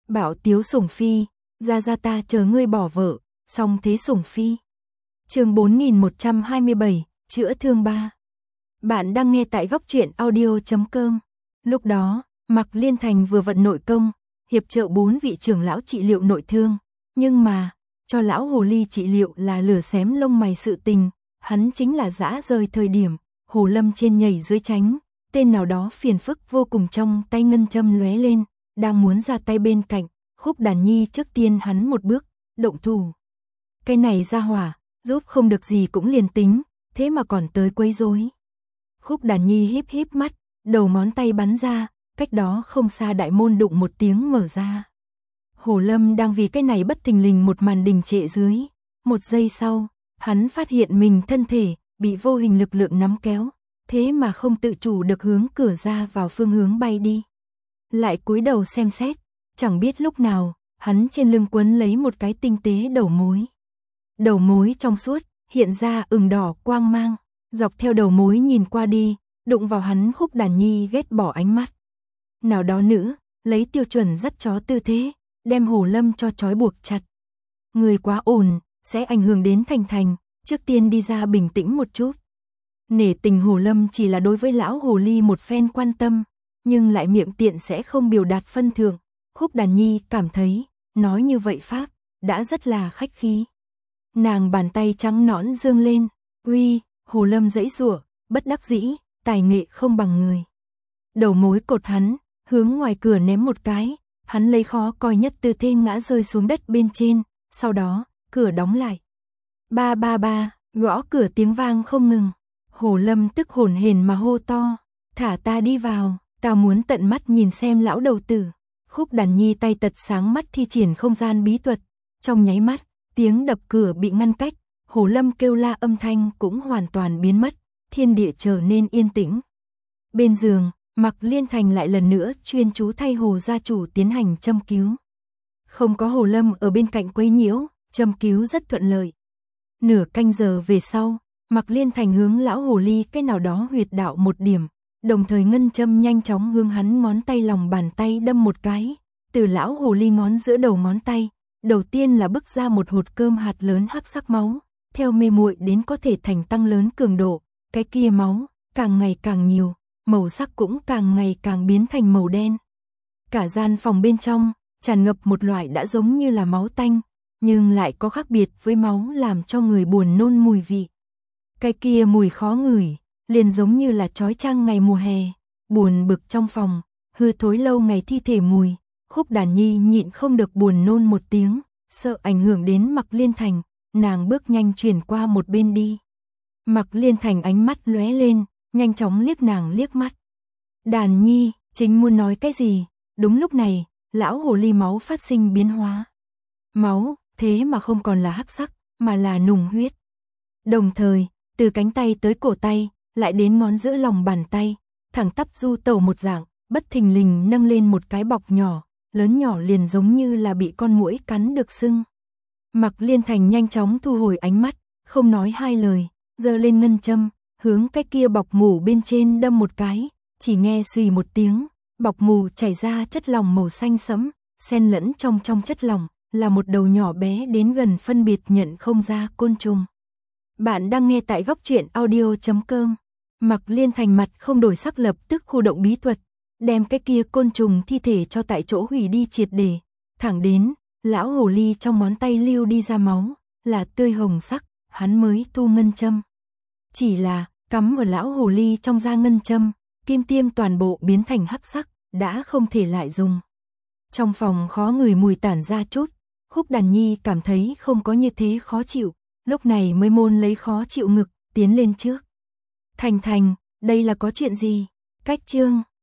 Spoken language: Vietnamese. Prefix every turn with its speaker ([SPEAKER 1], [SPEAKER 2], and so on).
[SPEAKER 1] Bảo tiếu sủng phi, ra ta chờ ngươi bỏ vợ, song thế sủng phi. Chương 4127, chữa thương 3. Bạn đang nghe tại góc truyện audio.com. Lúc đó, Mạc Liên Thành vừa vận nội công, hiệp trợ 4 vị trưởng lão trị liệu nội thương, nhưng mà, cho lão hồ ly trị liệu là lửa xém lông mày sự tình, hắn chính là dã rời thời điểm, Hồ Lâm trên nhảy dưới tránh, tên nào đó phiền phức vô cùng trong tay ngân châm lóe lên, đang muốn ra tay bên cạnh, Khúc Đàn Nhi trước tiên hắn một bước, động thủ. Cái này ra hỏa, giúp không được gì cũng liền tính, thế mà còn tới quấy rối. Khúc Đàn Nhi híp híp mắt, đầu ngón tay bắn ra, cách đó không xa đại môn đụng một tiếng mở ra. Hồ Lâm đang vì cái này bất thình lình một màn đình trệ dưới, một giây sau, hắn phát hiện mình thân thể bị vô hình lực lượng nắm kéo, thế mà không tự chủ được hướng cửa ra vào phương hướng bay đi. Lại cúi đầu xem xét, chẳng biết lúc nào, hắn trên lưng quấn lấy một cái tinh tế đầu mối. Đầu mối trong suốt, hiện ra ửng đỏ quang mang, dọc theo đầu mối nhìn qua đi, đụng vào hắn Khúc Đàn Nhi ghét bỏ ánh mắt. Nào đó nữ, lấy tiêu chuẩn dắt chó tư thế, đem Hồ Lâm cho trói buộc chặt. Người quá ồn, sẽ ảnh hưởng đến Thành, trước tiên đi ra bình tĩnh một chút. Nể tình Hồ Lâm chỉ là đối với lão hồ ly một phen quan tâm, nhưng lại miệng tiện sẽ không biểu đạt phân thưởng. Khúc Đàn Nhi cảm thấy, nói như vậy pháp, đã rất là khách khí. Nàng bàn tay trắng nõn dương lên, uy, Hồ Lâm giãy giụa, bất đắc dĩ, tài nghệ không bằng người. Đầu mối cột hắn, hướng ngoài cửa ném một cái, hắn lấy khó coi nhất tư thế ngã rơi xuống đất bên trên, sau đó, cửa đóng lại. Ba ba ba, gõ cửa tiếng vang không ngừng. Hồ Lâm tức hổn hển mà hô to, thả ta đi vào, ta muốn tận mắt nhìn xem lão đầu tử. Khúc Đàn Nhi tay tật sáng mắt thi triển không gian bí thuật, trong nháy mắt, tiếng đập cửa bị ngăn cách, Hồ Lâm kêu la âm thanh cũng hoàn toàn biến mất, thiên địa trở nên yên tĩnh. Bên giường, Mạc Liên Thành lại lần nữa chuyên chú thay Hồ gia chủ tiến hành châm cứu. Không có Hồ Lâm ở bên cạnh quấy nhiễu, châm cứu rất thuận lợi. Nửa canh giờ về sau, Mạc Liên Thành hướng lão hồ ly cái nào đó huyệt đạo một điểm, đồng thời ngân châm nhanh chóng hướng hắn ngón tay lòng bàn tay đâm một cái, từ lão hồ ly ngón giữa đầu ngón tay, đầu tiên là bức ra một hột cơm hạt lớn hắc sắc máu, theo mê muội đến có thể thành tăng lớn cường độ, cái kia máu càng ngày càng nhiều, màu sắc cũng càng ngày càng biến thành màu đen. Cả gian phòng bên trong tràn ngập một loại đã giống như là máu tanh, nhưng lại có khác biệt với máu làm cho người buồn nôn mùi vị. Cái kia mùi khó ngửi, liền giống như là chói chang ngày mùa hè, buồn bực trong phòng, hư thối lâu ngày thi thể mùi. Khúc Đàn Nhi nhịn không được buồn nôn một tiếng, sợ ảnh hưởng đến Mạc Liên Thành, nàng bước nhanh chuyển qua một bên đi. Mạc Liên Thành ánh mắt lóe lên, nhanh chóng liếc nàng liếc mắt. Đàn Nhi, chính muốn nói cái gì? Đúng lúc này, lão hồ ly máu phát sinh biến hóa. Máu, thế mà không còn là hắc sắc, mà là nùng huyết. Đồng thời, từ cánh tay tới cổ tay, lại đến ngón giữa lòng bàn tay, thẳng tắp du tẩu một dạng, bất thình lình nâng lên một cái bọc nhỏ, lớn nhỏ liền giống như là bị con muỗi cắn được sưng. Mạc Liên Thành nhanh chóng thu hồi ánh mắt, không nói hai lời, giơ lên ngân châm, hướng cái kia bọc mủ bên trên đâm một cái, chỉ nghe xùy một tiếng, bọc mủ chảy ra chất lỏng màu xanh sẫm, xen lẫn trong chất lỏng là một đầu nhỏ bé đến gần phân biệt nhận không ra côn trùng. Bạn đang nghe tại góc truyện audio.com. Mạc Liên Thành mặt không đổi sắc lập tức khu động bí thuật, đem cái kia côn trùng thi thể cho tại chỗ hủy đi triệt để, thẳng đến lão hồ ly trong ngón tay lưu đi ra máu, là tươi hồng sắc, hắn mới thu ngân châm. Chỉ là, cắm ở lão hồ ly trong da ngân châm, kim tiêm toàn bộ biến thành hắc sắc, đã không thể lại dùng. Trong phòng khó ngửi mùi tản ra chút, Khúc Đàn Nhi cảm thấy không có như thế khó chịu, lúc này mới môn lấy khó chịu ngực, tiến lên trước. Thành, đây là có chuyện gì? Cách chương